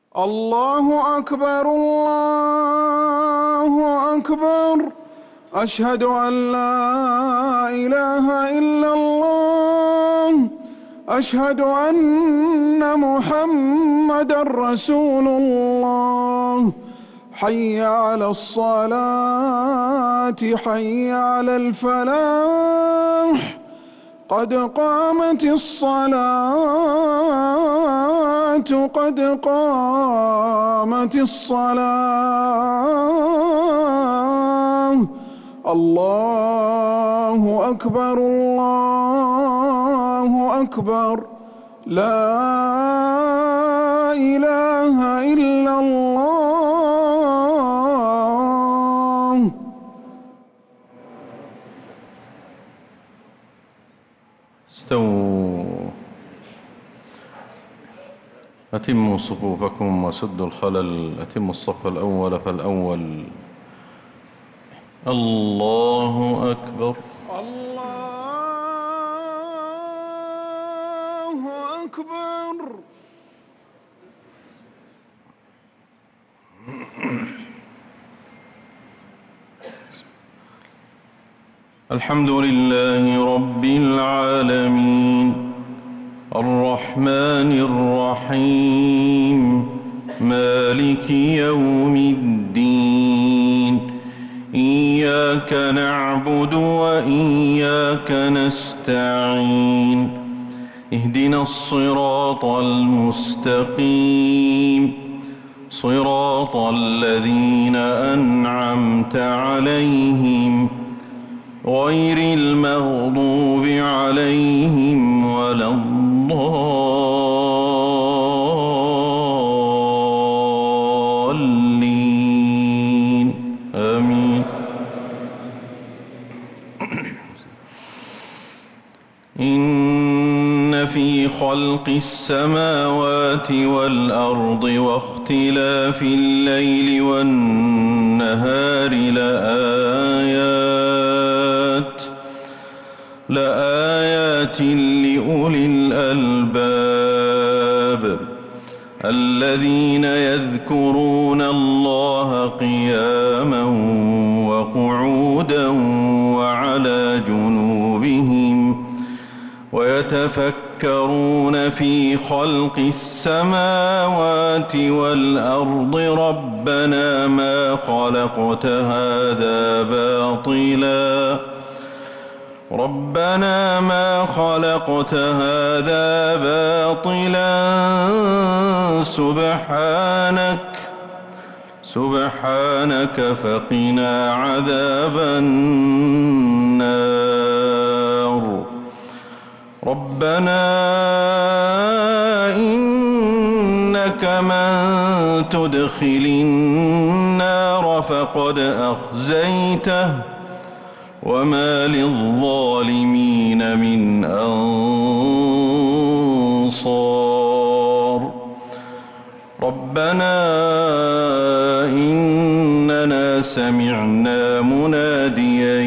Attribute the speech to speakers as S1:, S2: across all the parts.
S1: الله أكبر الله أكبر. أشهد أن لا إله إلا الله. أشهد أن محمدًا رسول الله. حي على الصلاة حي على الفلاح. قد قامت الصلاة قد قامت الصلاة. الله أكبر الله أكبر. لا إله إلا الله.
S2: استووا. أتموا صفوفكم وسدوا الخلل. أتموا الصف الأول فالأول. الله أكبر.
S1: الله أكبر.
S2: الحمد لله رب العالمين الرحمن الرحيم مالك يوم الدين. إياك نعبد وإياك نستعين. اهدنا الصراط المستقيم صراط الذين أنعمت عليهم غير المغضوب عليهم ولا الضالين. آمين. إن في خلق السماوات والأرض واختلاف الليل والنهار لآيات لأولي الألباب الذين يذكرون الله قياما وقعودا وعلى جنوبهم ويتفكرون في خلق السماوات والأرض ربنا ما خلقت هذا باطلا سبحانك فقنا عذاب النار. ربنا إنك من تدخل النار فقد أخزيته وما للظالمين من أنصار. ربنا إننا سمعنا مناديا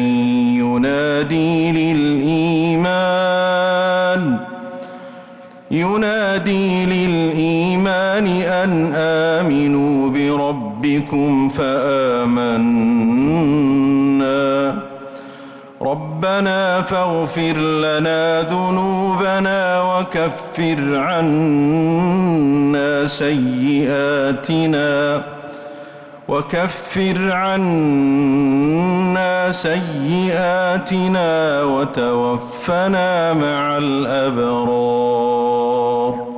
S2: ينادي للإيمان أن آمنوا بربكم فآمنا. ربنا فاغفر لنا ذنوبنا وكفر عنا سيئاتنا وتوفنا مع الأبرار.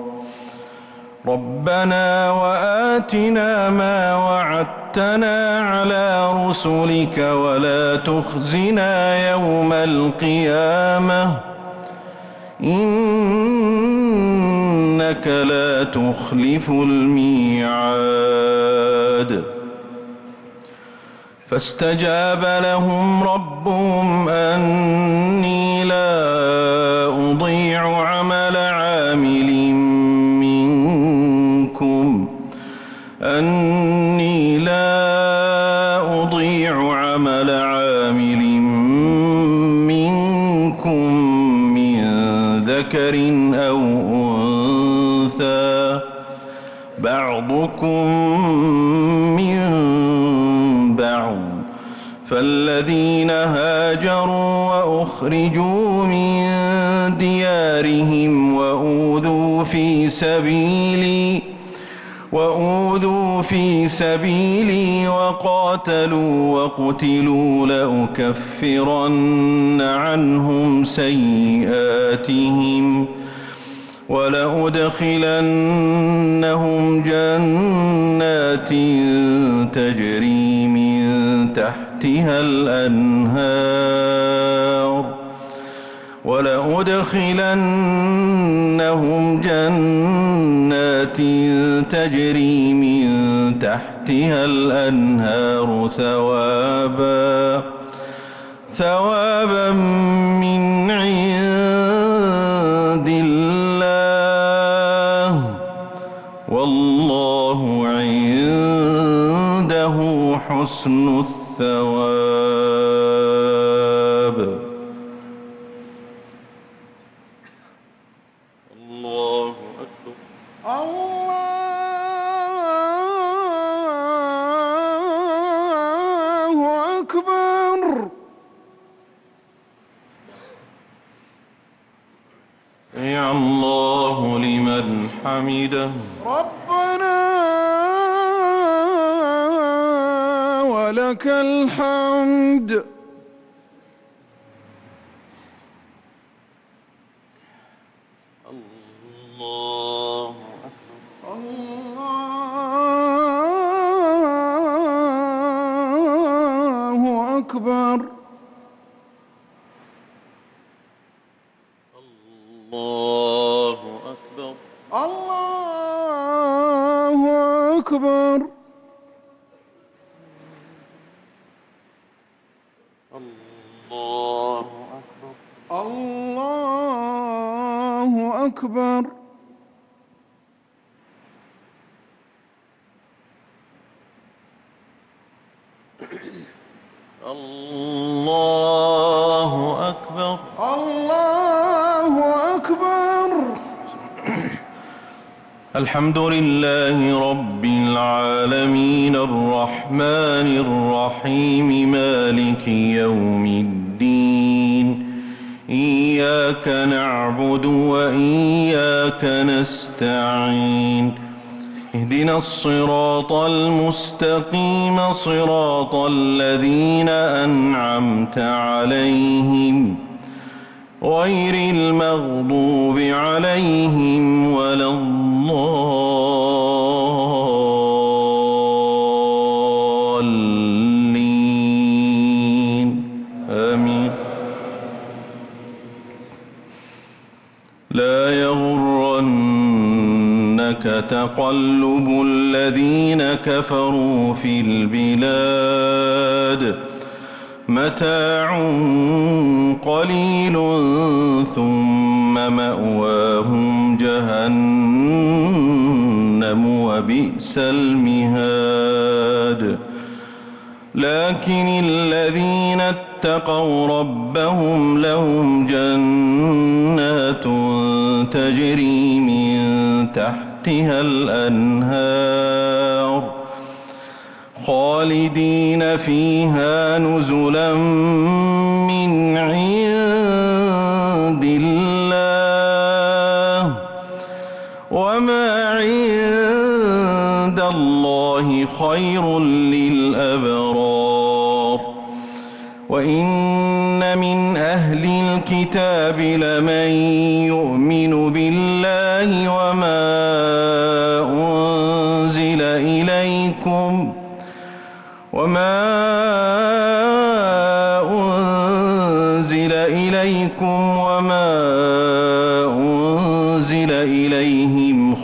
S2: ربنا وآتنا ما وعدتنا على رسلك ولا تخزنا يوم القيامة إنك لا تخلف الميعاد. فاستجاب لهم ربهم أني لا أضيع عمل عامل منكم من ذكر أو أنثى بعضكم من بعض فالذين هاجروا وأخرجوا من ديارهم وأوذوا في سبيلي وقاتلوا وقتلوا لأكفرن عنهم سيئاتهم ولأدخلنهم جنات تجري من تحتها الأنهار ثوابا من عند الله والله عنده حسن الثواب. الله أكبر.
S1: الله أكبر.
S2: يا الله لمن حمده.
S1: ربنا ولك الحمد.
S2: الله أكبر.
S1: الله أكبر.
S2: الله أكبر.
S1: الله أكبر.
S2: الله أكبر.
S1: الله أكبر.
S2: الله أكبر.
S1: الله أكبر.
S2: الحمد لله رب العالمين الرحمن الرحيم مالك يوم الدين إياك نعبد وإياك نستعين اهدنا الصراط المستقيم صراط الذين أنعمت عليهم غير المغضوب عليهم ولا الضالين آمين. لا يغرنك تقلب الذين كفروا في البلاد متاع قليل ثم مأواهم جهنم وبئس المهاد. لكن الذين اتقوا ربهم لهم جنات تجري من تحتها الأنهار خالدين فيها نزلا من عند الله وما عند الله خير للأبرار. وإن من أهل الكتاب لمن يؤمن بالله وما أنزل إليكم وما أنزل إليهم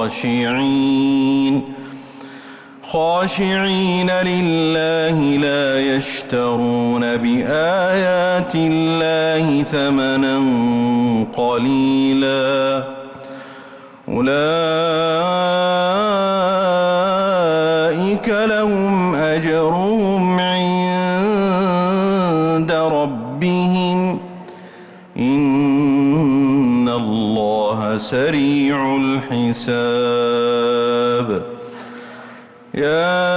S2: خاشعين لله لا يشترون بآيات الله ثمنا قليلا أولئك لهم أجرهم عند ربهم إن الله سريع الحساب. الحساب يا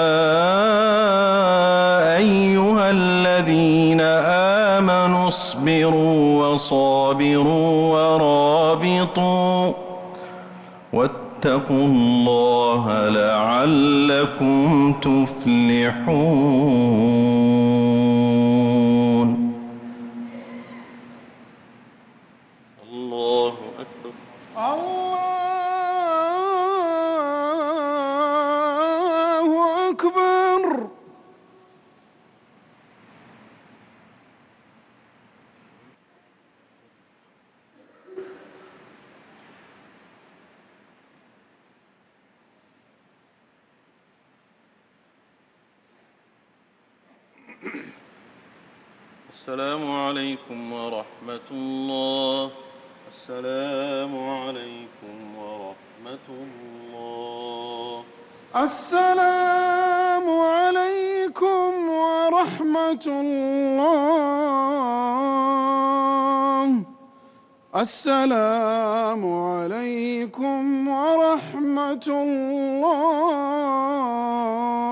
S2: أيها الذين آمنوا اصبروا وصابروا ورابطوا واتقوا الله لعلكم تفلحون. الله أكبر.
S1: الله أكبر.
S2: السلام عليكم ورحمة الله. السلام عليكم ورحمة الله.
S1: السلام عليكم ورحمة الله. السلام عليكم ورحمة الله.